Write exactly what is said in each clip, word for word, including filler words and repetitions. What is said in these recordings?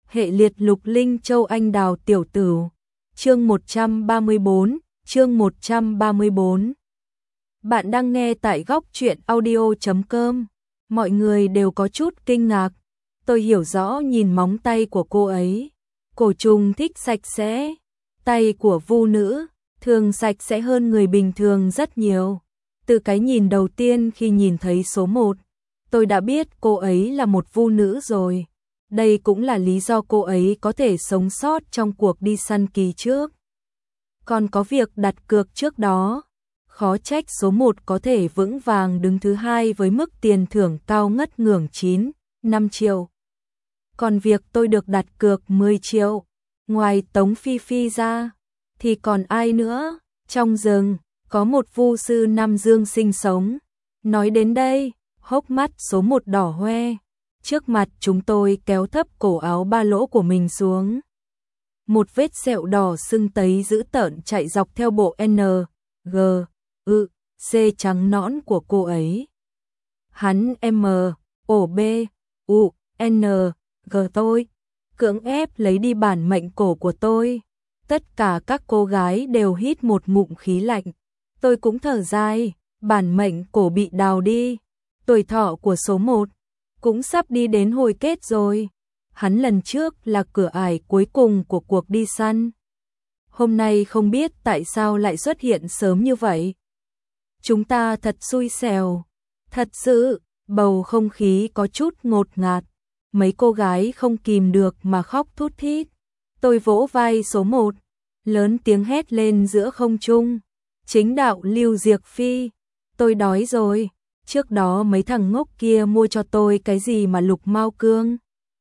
Hệ liệt lục linh châu anh đào tiểu tử. Chương một trăm ba mươi bốn, chương một trăm ba mươi bốn. Bạn đang nghe tại góc truyện audio chấm com. Mọi người đều có chút kinh ngạc. Tôi hiểu rõ nhìn móng tay của cô ấy. Cổ trùng thích sạch sẽ. Tay của vu nữ thường sạch sẽ hơn người bình thường rất nhiều. Từ cái nhìn đầu tiên khi nhìn thấy số một, tôi đã biết cô ấy là một vu nữ rồi. Đây cũng là lý do cô ấy có thể sống sót trong cuộc đi săn kỳ trước. Còn có việc đặt cược trước đó, khó trách số một có thể vững vàng đứng thứ hai với mức tiền thưởng cao ngất ngưỡng chín, năm triệu. Còn việc tôi được đặt cược mười triệu, ngoài Tống Phi Phi ra, thì còn ai nữa? Trong rừng, có một vu sư Nam Dương sinh sống. Nói đến đây, hốc mắt số một đỏ hoe. Trước mặt chúng tôi kéo thấp cổ áo ba lỗ của mình xuống. Một vết sẹo đỏ sưng tấy dữ tợn chạy dọc theo bộ N, G, U, C trắng nõn của cô ấy. Hắn M, O, B, U, N, G tôi, cưỡng ép lấy đi bản mệnh cổ của tôi. Tất cả các cô gái đều hít một ngụm khí lạnh. Tôi cũng thở dài, bản mệnh cổ bị đào đi. Tuổi thọ của số một cũng sắp đi đến hồi kết rồi. Hắn lần trước là cửa ải cuối cùng của cuộc đi săn. Hôm nay không biết tại sao lại xuất hiện sớm như vậy. Chúng ta thật xui xẻo. Thật sự, bầu không khí có chút ngột ngạt. Mấy cô gái không kìm được mà khóc thút thít. Tôi vỗ vai số một, lớn tiếng hét lên giữa không trung. Chính đạo Lưu Diệc Phi, tôi đói rồi. Trước đó mấy thằng ngốc kia mua cho tôi cái gì mà lục mao cương.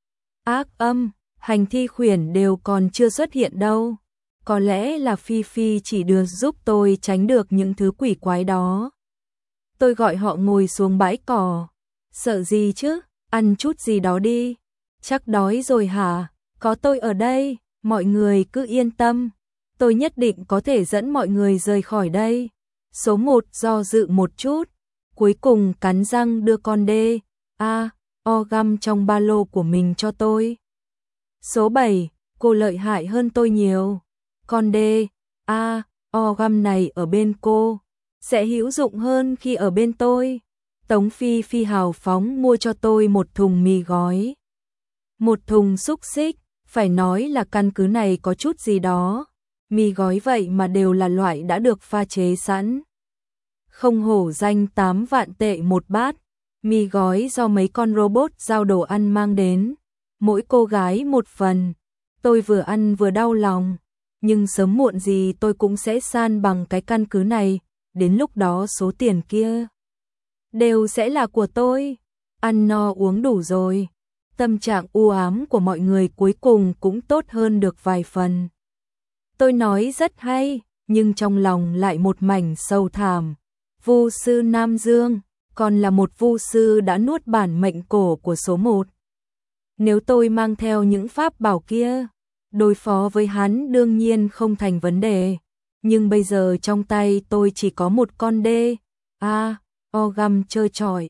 Ác âm, hành thi khuyển đều còn chưa xuất hiện đâu. Có lẽ là Phi Phi chỉ được giúp tôi tránh được những thứ quỷ quái đó. Tôi gọi họ ngồi xuống bãi cỏ. Sợ gì chứ, ăn chút gì đó đi. Chắc đói rồi hả? Có tôi ở đây, mọi người cứ yên tâm. Tôi nhất định có thể dẫn mọi người rời khỏi đây. Số một do dự một chút, cuối cùng cắn răng đưa con đê, a, o găm trong ba lô của mình cho tôi. Số bảy, cô lợi hại hơn tôi nhiều. Con đê, a, o găm này ở bên cô sẽ hữu dụng hơn khi ở bên tôi. Tống Phi Phi hào phóng mua cho tôi một thùng mì gói, một thùng xúc xích. Phải nói là căn cứ này có chút gì đó. Mì gói vậy mà đều là loại đã được pha chế sẵn. Không hổ danh tám vạn tệ một bát. Mì gói do mấy con robot giao đồ ăn mang đến. Mỗi cô gái một phần. Tôi vừa ăn vừa đau lòng. Nhưng sớm muộn gì tôi cũng sẽ san bằng cái căn cứ này. Đến lúc đó số tiền kia đều sẽ là của tôi. Ăn no uống đủ rồi. Tâm trạng u ám của mọi người cuối cùng cũng tốt hơn được vài phần. Tôi nói rất hay, nhưng trong lòng lại một mảnh sâu thẳm. Vu sư Nam Dương, còn là một vu sư đã nuốt bản mệnh cổ của số một. Nếu tôi mang theo những pháp bảo kia, đối phó với hắn đương nhiên không thành vấn đề. Nhưng bây giờ trong tay tôi chỉ có một con đê, a, o găm trơ trọi.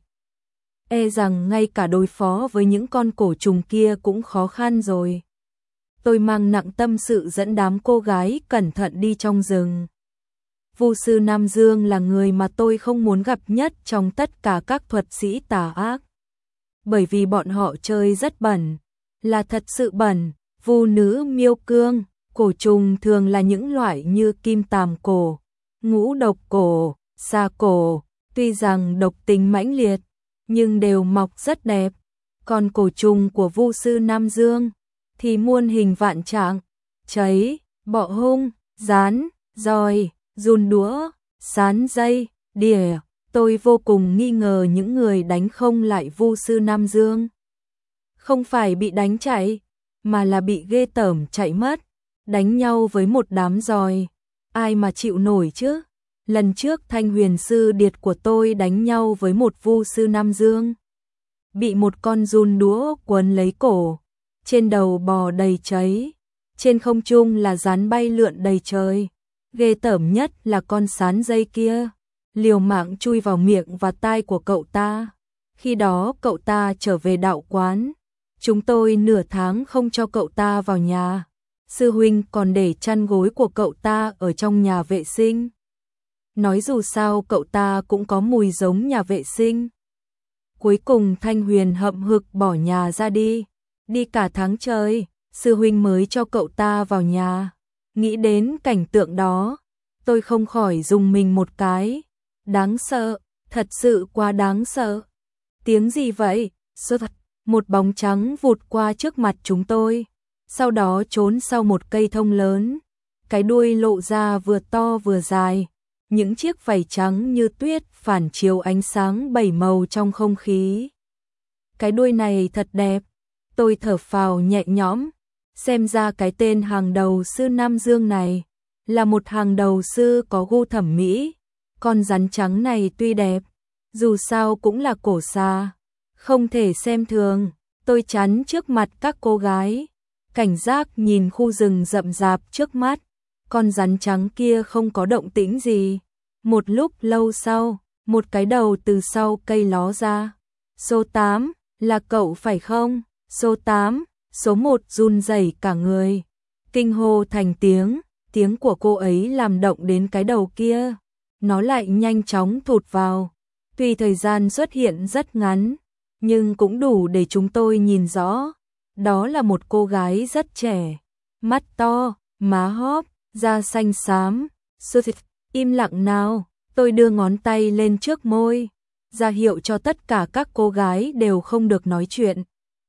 E rằng ngay cả đối phó với những con cổ trùng kia cũng khó khăn rồi. Tôi mang nặng tâm sự dẫn đám cô gái cẩn thận đi trong rừng. Vu sư Nam Dương là người mà tôi không muốn gặp nhất trong tất cả các thuật sĩ tà ác. Bởi vì bọn họ chơi rất bẩn, là thật sự bẩn. Vu nữ miêu cương, cổ trùng thường là những loại như kim tàm cổ, ngũ độc cổ, sa cổ, tuy rằng độc tính mãnh liệt, nhưng đều mọc rất đẹp. Còn cổ trùng của vu sư Nam Dương thì muôn hình vạn trạng, cháy, bọ hung, rán, roi, giun đũa, sán dây, đỉa. Tôi vô cùng nghi ngờ những người đánh không lại vu sư Nam Dương. Không phải bị đánh chạy, mà là bị ghê tởm chạy mất. Đánh nhau với một đám roi, ai mà chịu nổi chứ? Lần trước Thanh Huyền sư điệt của tôi đánh nhau với một vu sư Nam Dương, bị một con giun đũa quấn lấy cổ, trên đầu bò đầy cháy, trên không trung là rắn bay lượn đầy trời. Ghê tởm nhất là con sán dây kia, liều mạng chui vào miệng và tai của cậu ta. Khi đó cậu ta trở về đạo quán, Chúng tôi nửa tháng không cho cậu ta vào nhà. Sư huynh còn để chăn gối của cậu ta ở trong nhà vệ sinh. Nói dù sao cậu ta cũng có mùi giống nhà vệ sinh. Cuối cùng Thanh Huyền hậm hực bỏ nhà ra đi. Đi cả tháng trời, sư huynh mới cho cậu ta vào nhà. Nghĩ đến cảnh tượng đó, tôi không khỏi rùng mình một cái. Đáng sợ, thật sự quá đáng sợ. Tiếng gì vậy? Sơ thật, một bóng trắng vụt qua trước mặt chúng tôi. Sau đó trốn sau một cây thông lớn. Cái đuôi lộ ra vừa to vừa dài. Những chiếc vảy trắng như tuyết phản chiếu ánh sáng bảy màu trong không khí. Cái đuôi này thật đẹp. Tôi thở phào nhẹ nhõm. Xem ra cái tên hàng đầu sư Nam Dương này là một hàng đầu sư có gu thẩm mỹ. Con rắn trắng này tuy đẹp, dù sao cũng là cổ xà, không thể xem thường. Tôi chắn trước mặt các cô gái, cảnh giác nhìn khu rừng rậm rạp trước mắt. Con rắn trắng kia không có động tĩnh gì. Một lúc lâu sau, một cái đầu từ sau cây ló ra. Số tám, là cậu phải không? Số tám, số một run rẩy cả người. Kinh hô thành tiếng, tiếng của cô ấy làm động đến cái đầu kia. Nó lại nhanh chóng thụt vào. Tuy thời gian xuất hiện rất ngắn, nhưng cũng đủ để chúng tôi nhìn rõ. Đó là một cô gái rất trẻ, mắt to, má hóp, da xanh xám. Sơ thịt, im lặng nào. Tôi đưa ngón tay lên trước môi, ra hiệu cho tất cả các cô gái đều không được nói chuyện.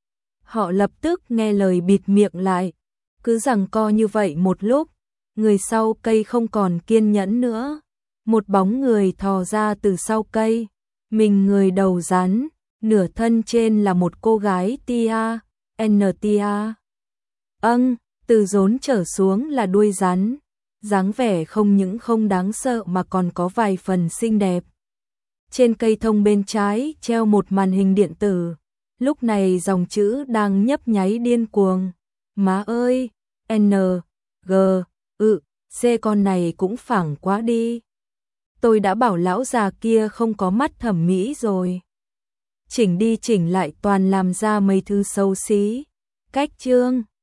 Họ lập tức nghe lời bịt miệng lại. Cứ giằng co như vậy một lúc, người sau cây không còn kiên nhẫn nữa. Một bóng người thò ra từ sau cây, mình người đầu rắn, nửa thân trên là một cô gái tia, en tia. Âng, từ rốn trở xuống là đuôi rắn, dáng vẻ không những không đáng sợ mà còn có vài phần xinh đẹp. Trên cây thông bên trái treo một màn hình điện tử, lúc này dòng chữ đang nhấp nháy điên cuồng. Má ơi, N, G, ự, C con này cũng phẳng quá đi. Tôi đã bảo lão già kia không có mắt thẩm mỹ rồi. Chỉnh đi chỉnh lại toàn làm ra mấy thứ xấu xí. Cách chương